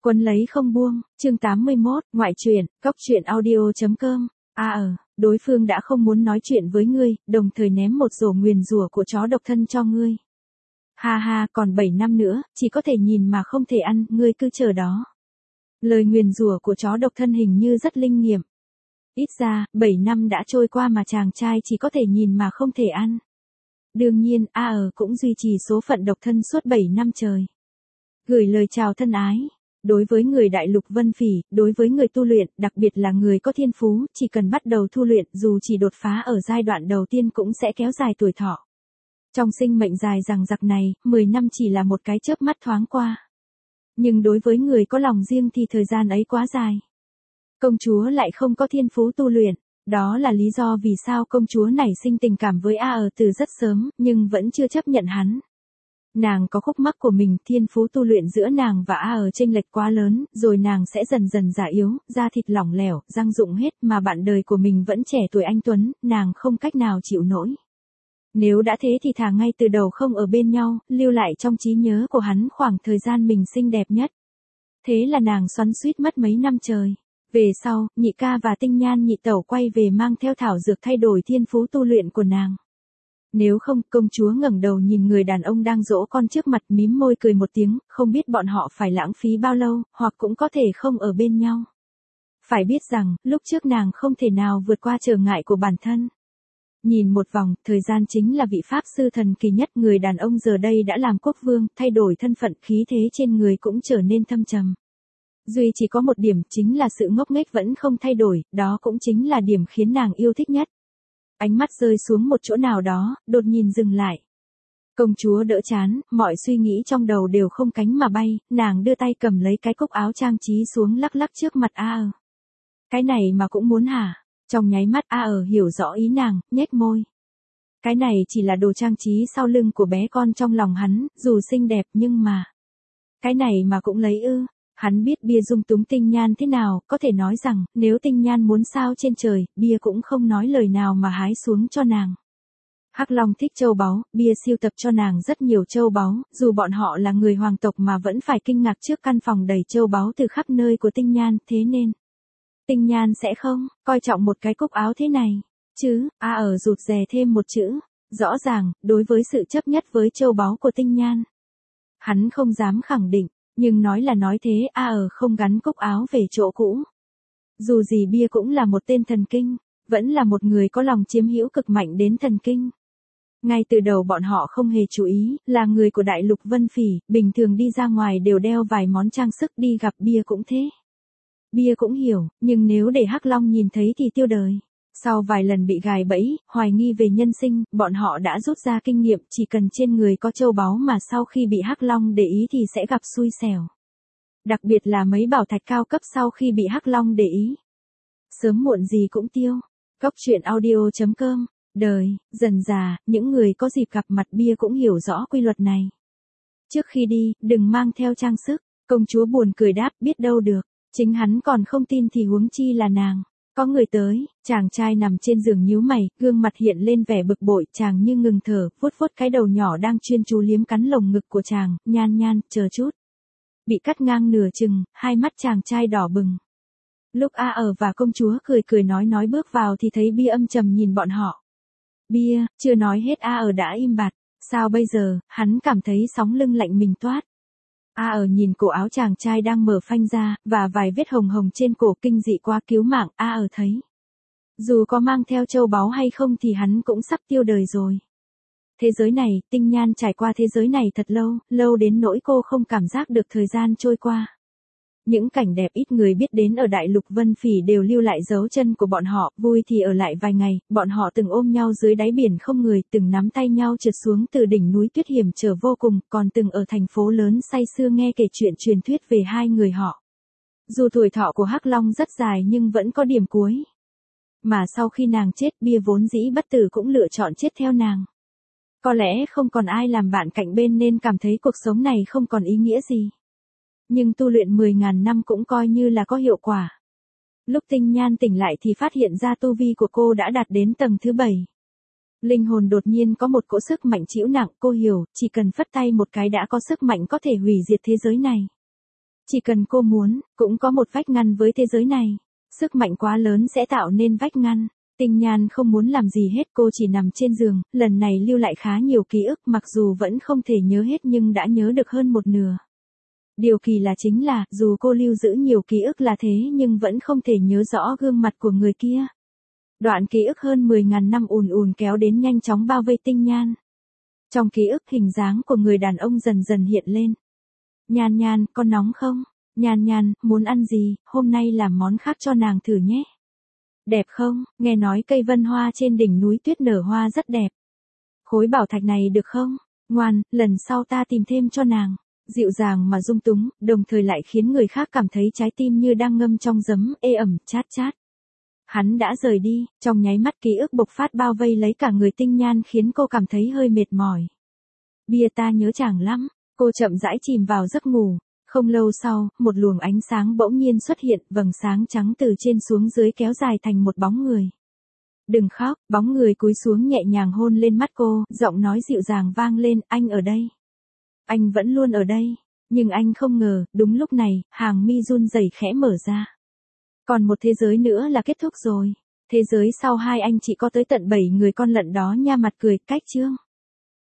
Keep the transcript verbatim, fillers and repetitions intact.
Quấn lấy không buông, chương tám mươi mốt, ngoại truyện, góc truyện audio.com. A ờ, đối phương đã không muốn nói chuyện với ngươi, đồng thời ném một rổ nguyền rủa của chó độc thân cho ngươi. Ha ha, còn bảy năm nữa, chỉ có thể nhìn mà không thể ăn, ngươi cứ chờ đó. Lời nguyền rủa của chó độc thân hình như rất linh nghiệm. Ít ra, bảy năm đã trôi qua mà chàng trai chỉ có thể nhìn mà không thể ăn. Đương nhiên, A ờ cũng duy trì số phận độc thân suốt bảy năm trời. Gửi lời chào thân ái. Đối với người đại lục Vân Phỉ, đối với người tu luyện, đặc biệt là người có thiên phú, chỉ cần bắt đầu tu luyện dù chỉ đột phá ở giai đoạn đầu tiên cũng sẽ kéo dài tuổi thọ. Trong sinh mệnh dài dằng dặc này, mười năm chỉ là một cái chớp mắt thoáng qua. Nhưng đối với người có lòng riêng thì thời gian ấy quá dài. Công chúa lại không có thiên phú tu luyện, đó là lý do vì sao công chúa nảy sinh tình cảm với A ờ từ rất sớm, nhưng vẫn chưa chấp nhận hắn. Nàng có khúc mắc của mình, thiên phú tu luyện giữa nàng và A ờ chênh lệch quá lớn, rồi nàng sẽ dần dần già yếu, da thịt lỏng lẻo, răng rụng hết mà bạn đời của mình vẫn trẻ tuổi anh tuấn, nàng không cách nào chịu nổi. Nếu đã thế thì thà ngay từ đầu không ở bên nhau, lưu lại trong trí nhớ của hắn khoảng thời gian mình xinh đẹp nhất. Thế là nàng xoắn xuýt mất mấy năm trời. Về sau, nhị ca và tinh nhan nhị tẩu quay về mang theo thảo dược thay đổi thiên phú tu luyện của nàng. Nếu không, công chúa ngẩng đầu nhìn người đàn ông đang dỗ con trước mặt mím môi cười một tiếng, không biết bọn họ phải lãng phí bao lâu, hoặc cũng có thể không ở bên nhau. Phải biết rằng, lúc trước nàng không thể nào vượt qua trở ngại của bản thân. Nhìn một vòng, thời gian chính là vị pháp sư thần kỳ nhất, người đàn ông giờ đây đã làm quốc vương, thay đổi thân phận, khí thế trên người cũng trở nên thâm trầm. Duy chỉ có một điểm chính là sự ngốc nghếch vẫn không thay đổi, đó cũng chính là điểm khiến nàng yêu thích nhất. Ánh mắt rơi xuống một chỗ nào đó, đột nhìn dừng lại. Công chúa đỡ chán, mọi suy nghĩ trong đầu đều không cánh mà bay, nàng đưa tay cầm lấy cái cúc áo trang trí xuống lắc lắc trước mặt A ờ. Cái này mà cũng muốn hả? Trong nháy mắt A ờ hiểu rõ ý nàng, nhếch môi. Cái này chỉ là đồ trang trí sau lưng của bé con trong lòng hắn, dù xinh đẹp nhưng mà. Cái này mà cũng lấy ư. Hắn biết bia dung túng tinh nhan thế nào, có thể nói rằng, nếu tinh nhan muốn sao trên trời, bia cũng không nói lời nào mà hái xuống cho nàng. Hắc Long thích châu báu, bia siêu tập cho nàng rất nhiều châu báu, dù bọn họ là người hoàng tộc mà vẫn phải kinh ngạc trước căn phòng đầy châu báu từ khắp nơi của tinh nhan, thế nên. Tinh nhan sẽ không, coi trọng một cái cúc áo thế này, chứ, A ở rụt rè thêm một chữ, rõ ràng, đối với sự chấp nhất với châu báu của tinh nhan. Hắn không dám khẳng định. Nhưng nói là nói thế, A ờ không gắn cúc áo về chỗ cũ. Dù gì bia cũng là một tên thần kinh, vẫn là một người có lòng chiếm hữu cực mạnh đến thần kinh. Ngay từ đầu bọn họ không hề chú ý, là người của đại lục Vân Phỉ, bình thường đi ra ngoài đều đeo vài món trang sức, đi gặp bia cũng thế. Bia cũng hiểu, nhưng nếu để Hắc Long nhìn thấy thì tiêu đời. Sau vài lần bị gài bẫy, hoài nghi về nhân sinh, bọn họ đã rút ra kinh nghiệm, chỉ cần trên người có châu báu mà sau khi bị Hắc Long để ý thì sẽ gặp xui xẻo. Đặc biệt là mấy bảo thạch cao cấp sau khi bị Hắc Long để ý. Sớm muộn gì cũng tiêu. Góc truyện audio.com. Đời, dần già, những người có dịp gặp mặt bia cũng hiểu rõ quy luật này. Trước khi đi, đừng mang theo trang sức. Công chúa buồn cười đáp, biết đâu được. Chính hắn còn không tin thì huống chi là nàng. Có người tới, chàng trai nằm trên giường nhíu mày, gương mặt hiện lên vẻ bực bội, chàng như ngừng thở, vuốt vuốt cái đầu nhỏ đang chuyên chú liếm cắn lồng ngực của chàng, nhan nhan, chờ chút. Bị cắt ngang nửa chừng, hai mắt chàng trai đỏ bừng. Lúc A ở và công chúa cười cười nói nói bước vào thì thấy bia âm trầm nhìn bọn họ. Bia, chưa nói hết A ở đã im bặt, sao bây giờ, hắn cảm thấy sóng lưng lạnh mình toát. A ở nhìn cổ áo chàng trai đang mở phanh ra, và vài vết hồng hồng trên cổ kinh dị quá cứu mạng, A ở thấy. Dù có mang theo châu báu hay không thì hắn cũng sắp tiêu đời rồi. Thế giới này, tinh nhan trải qua thế giới này thật lâu, lâu đến nỗi cô không cảm giác được thời gian trôi qua. Những cảnh đẹp ít người biết đến ở đại lục Vân Phỉ đều lưu lại dấu chân của bọn họ, vui thì ở lại vài ngày, bọn họ từng ôm nhau dưới đáy biển không người, từng nắm tay nhau trượt xuống từ đỉnh núi tuyết hiểm trở vô cùng, còn từng ở thành phố lớn say sưa nghe kể chuyện truyền thuyết về hai người họ. Dù tuổi thọ của Hắc Long rất dài nhưng vẫn có điểm cuối. Mà sau khi nàng chết, bia vốn dĩ bất tử cũng lựa chọn chết theo nàng. Có lẽ không còn ai làm bạn cạnh bên nên cảm thấy cuộc sống này không còn ý nghĩa gì. Nhưng tu luyện mười ngàn năm cũng coi như là có hiệu quả. Lúc tinh nhan tỉnh lại thì phát hiện ra tu vi của cô đã đạt đến tầng thứ bảy. Linh hồn đột nhiên có một cỗ sức mạnh trĩu nặng, cô hiểu, chỉ cần phất tay một cái đã có sức mạnh có thể hủy diệt thế giới này. Chỉ cần cô muốn, cũng có một vách ngăn với thế giới này. Sức mạnh quá lớn sẽ tạo nên vách ngăn. Tinh Nhan không muốn làm gì hết, cô chỉ nằm trên giường, lần này lưu lại khá nhiều ký ức, mặc dù vẫn không thể nhớ hết nhưng đã nhớ được hơn một nửa. Điều kỳ lạ chính là, dù cô lưu giữ nhiều ký ức là thế nhưng vẫn không thể nhớ rõ gương mặt của người kia. Đoạn ký ức hơn mười ngàn năm ùn ùn kéo đến nhanh chóng bao vây Tinh Nhan. Trong ký ức hình dáng của người đàn ông dần dần hiện lên. Nhan Nhan, con nóng không? Nhan Nhan, muốn ăn gì, hôm nay làm món khác cho nàng thử nhé. Đẹp không, nghe nói cây vân hoa trên đỉnh núi tuyết nở hoa rất đẹp. Khối bảo thạch này được không? Ngoan, lần sau ta tìm thêm cho nàng. Dịu dàng mà dung túng, đồng thời lại khiến người khác cảm thấy trái tim như đang ngâm trong giấm, ê ẩm, chát chát. Hắn đã rời đi, trong nháy mắt ký ức bộc phát bao vây lấy cả người Tinh Nhan khiến cô cảm thấy hơi mệt mỏi. Bia ta nhớ chàng lắm, cô chậm rãi chìm vào giấc ngủ. Không lâu sau, một luồng ánh sáng bỗng nhiên xuất hiện, vầng sáng trắng từ trên xuống dưới kéo dài thành một bóng người. Đừng khóc, bóng người cúi xuống nhẹ nhàng hôn lên mắt cô, giọng nói dịu dàng vang lên, anh ở đây. Anh vẫn luôn ở đây, nhưng anh không ngờ, đúng lúc này, hàng mi run rẩy khẽ mở ra. Còn một thế giới nữa là kết thúc rồi. Thế giới sau hai anh chị có tới tận bảy người con lợn đó nha, mặt cười, cách chương.